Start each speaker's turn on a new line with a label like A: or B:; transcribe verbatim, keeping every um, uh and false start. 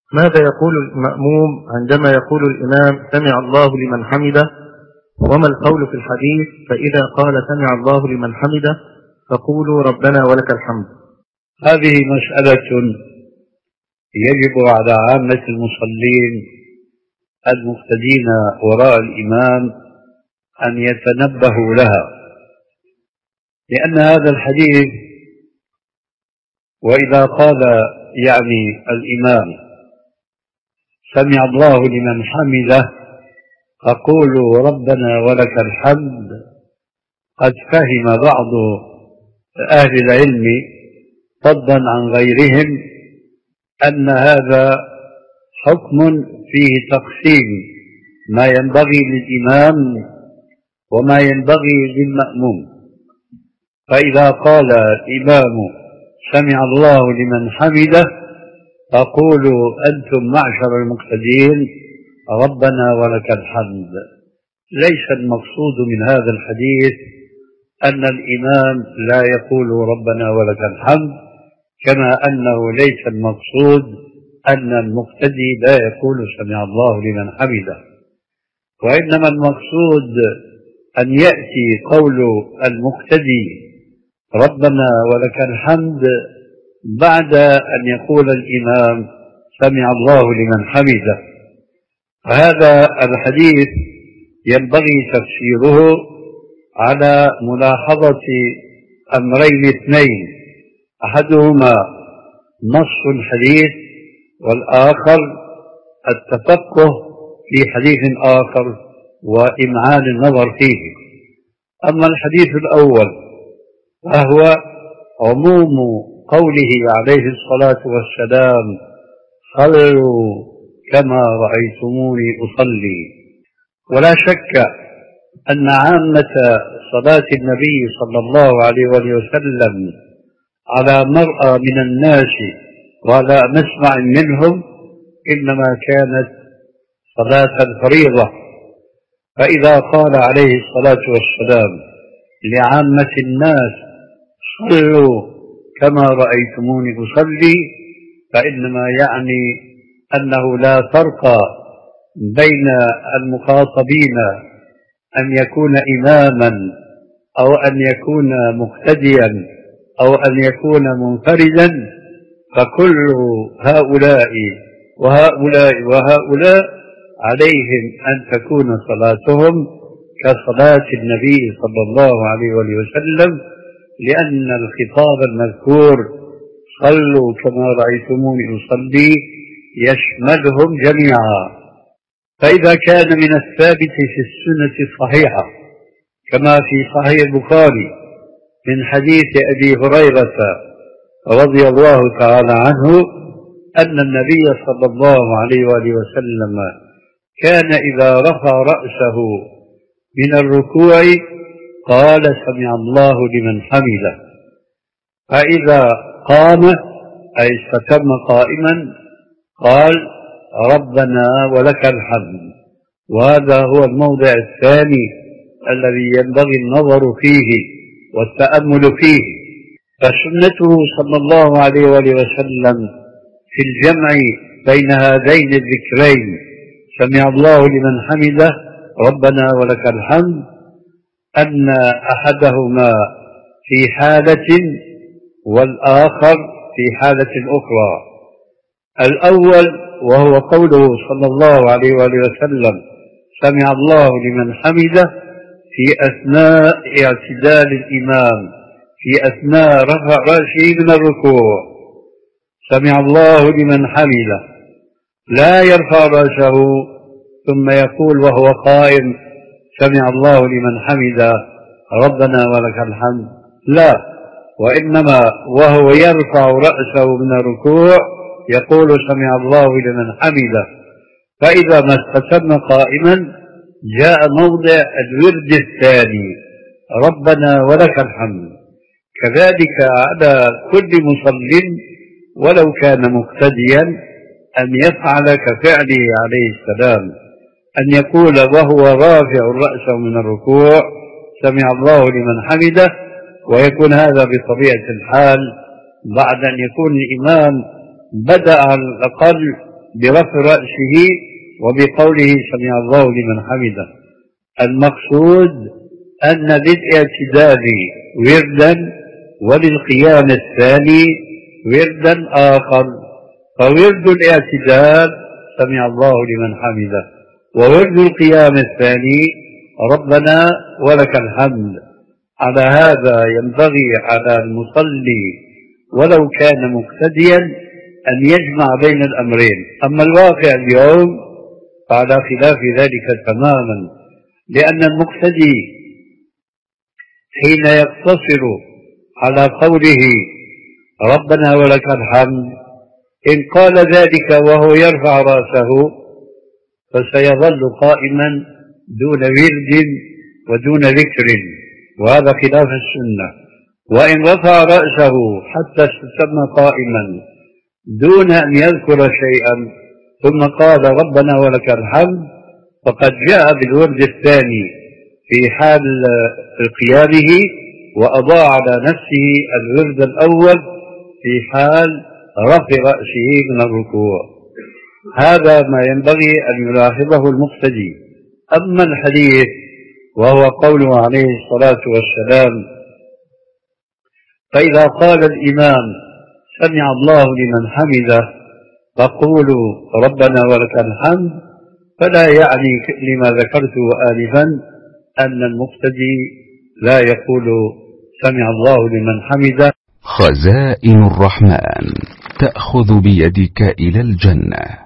A: ماذا يقول المأموم عندما يقول الإمام سمع الله لمن حمده؟ وما القول في الحديث فإذا قال سمع الله لمن حمده فقولوا ربنا ولك الحمد؟
B: هذه مسألة يجب على عامة المصلين المقتدين وراء الإمام أن يتنبهوا لها، لأن هذا الحديث وإذا قال يعني الإمام سمع الله لمن حمده فقولوا ربنا ولك الحمد، قد فهم بعض أهل العلم فضلا عن غيرهم أن هذا حكم فيه تقسيم ما ينبغي للإمام وما ينبغي للمأموم. فإذا قال الإمام سمع الله لمن حمده فقولوا أنتم معشر المقتدين ربنا ولك الحمد. ليس المقصود من هذا الحديث أن الإمام لا يقول ربنا ولك الحمد، كما أنه ليس المقصود أن المقتدي لا يقول سمع الله لمن حمده، وإنما المقصود أن يأتي قول المقتدي ربنا ولك الحمد بعد أن يقول الإمام سمع الله لمن حمده. هذا الحديث ينبغي تفسيره على ملاحظة أمرين اثنين، أحدهما نص الحديث والآخر التفقه في حديث آخر وإمعان النظر فيه. أما الحديث الأول فهو عموم قوله عليه الصلاة والسلام صلوا كما رأيتموني أصلي، ولا شك أن عامة صلاة النبي صلى الله عليه وسلم على مرأى من الناس وعلى مسمع منهم إنما كانت صلاة الفريضة. فإذا قال عليه الصلاة والسلام لعامة الناس صلوا كما رأيتموني أصلي فإنما يعني أنه لا فرق بين المخاطبين أن يكون إماما أو أن يكون مقتديا أو أن يكون منفردا، فكل هؤلاء وهؤلاء وهؤلاء عليهم أن تكون صلاتهم كصلاة النبي صلى الله عليه وسلم، لأن الخطاب المذكور صلوا كما رأيتموني أصلي يشملهم جميعا. فإذا كان من الثابت في السنة الصحيحة كما في صحيح البخاري من حديث أبي هريرة رضي الله تعالى عنه أن النبي صلى الله عليه وآله وسلم كان إذا رفع رأسه من الركوع قال سمع الله لمن حمده، فإذا قام أي استتم قائما قال ربنا ولك الحمد. وهذا هو الموضع الثاني الذي ينبغي النظر فيه والتأمل فيه. فسنته صلى الله عليه وآله وسلم في الجمع بين هذين الذكرين سمع الله لمن حمده ربنا ولك الحمد أن أحدهما في حالة والآخر في حالة أخرى. الأول وهو قوله صلى الله عليه وآله وسلم سمع الله لمن حمده في أثناء اعتدال الإمام، في أثناء رفع رأسه من الركوع سمع الله لمن حمده، لا يرفع رأسه ثم يقول وهو قائم سمع الله لمن حمده ربنا ولك الحمد، لا، وإنما وهو يرفع رأسه من الركوع يقول سمع الله لمن حمده. فإذا ما استتم قائما جاء موضع الورد الثاني ربنا ولك الحمد. كذلك على كل مصل ولو كان مقتديا أن يفعل كفعله عليه السلام، أن يقول وهو رافع رأسه من الركوع سمع الله لمن حمده، ويكون هذا بطبيعة الحال بعد أن يكون الإمام بدأ على الأقل برفع رأسه وبقوله سمع الله لمن حمده. المقصود أن للاعتدال وردا وللقيام الثاني وردا آخر، فورد الاعتدال سمع الله لمن حمده، وورد القيام الثاني ربنا ولك الحمد. على هذا ينبغي على المصلي ولو كان مقتديا أن يجمع بين الأمرين. أما الواقع اليوم فعلى خلاف ذلك تماما، لأن المقتدي حين يقتصر على قوله ربنا ولك الحمد إن قال ذلك وهو يرفع رأسه فسيظل قائما دون ورد ودون ذكر، وهذا خلاف السنة. وإن رفع رأسه حتى استتم قائما دون أن يذكر شيئا ثم قال ربنا ولك الحمد فقد جاء بالورد الثاني في حال قيامه وأضاع على نفسه الورد الأول في حال رفع رأسه من الركوع. هذا ما ينبغي أن يلاحظه المقتدي. أما الحديث وهو قوله عليه الصلاة والسلام فإذا قال الإمام سمع الله لمن حمده فقولوا ربنا ولك الحمد، فلا يعني لما ذكرته آنفا أن المقتدي لا يقول سمع الله لمن حمده.
C: خزائن الرحمن تأخذ بيدك إلى الجنة.